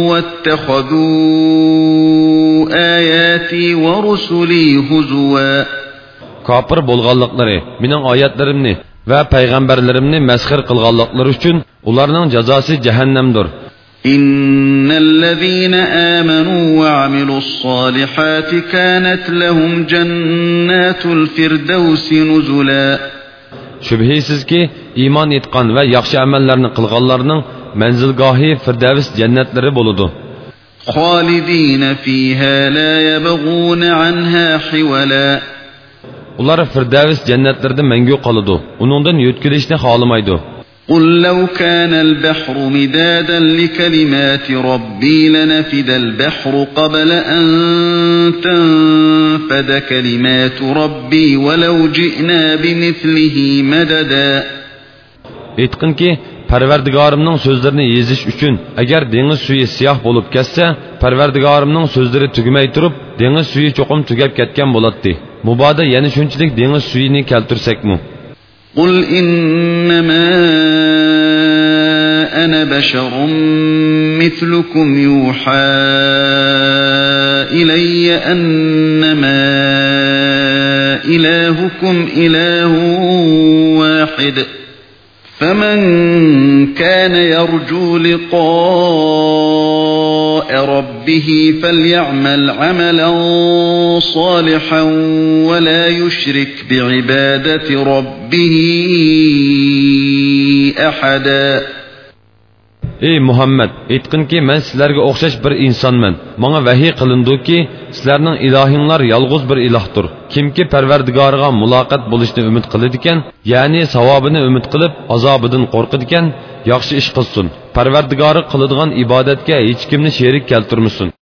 واتخذوا آياتي ورسلي هزوا. Kafir bo'lganliklari, mening oyatlarimni va payg'ambarlarimni masxir qilganliklari uchun ularning jazosi jahannamdir. إن الذين آمنوا وعملوا الصالحات كانت لهم جنات الفردوس نزلا. Shubhisizki, iymon etgan va yaxshi amallarni qilganlarning manzilgohi Firdavs jannatlari bo'ladi. خالدين فيها لا يبغون عنها حولا. Ular Firdavs jannatlarida mangu qoladi. Uningdan yo'tkilishni xohlamaydi. قل لو كان البحر مدادا لكلمات ربي لنفد البحر قبل أن تنفد كلمات ربي ولو جئنا بمثله مددا. Aytqinki, Parvardigorimning so'zlarini yezish uchun agar dengiz suvi siyoh bo'lib ketsa, Parvardigorimning so'zlari tugmay turib, dengiz suvi cho'qim tugab ketgan bo'ladi. Muboda yana shunchalik dengiz suyini keltirsakmi? قل إنما أنا بشر مثلكم يوحى إلي أنما إلهكم إله واحد فمن كان يرجو لقاء ربه فليعمل عملا صالحا ولا يشرك بعبادة ربه أحدا. Ey Muhammad, aytqinki men sizlarga o'xshash bir insonman. Menga vahiy qilindiki, sizlarning ilohinglar yolg'iz bir ilohdir. Kimki Parvardigoriga muloqot bo'lishni umid qiladi ekan, ya'ni savobini umid qilib, azobidan qo'rqadi ekan, yaxshi ish qilsin. Parvardigori qiladigan ibodatga hech kimni sherik keltirmasin.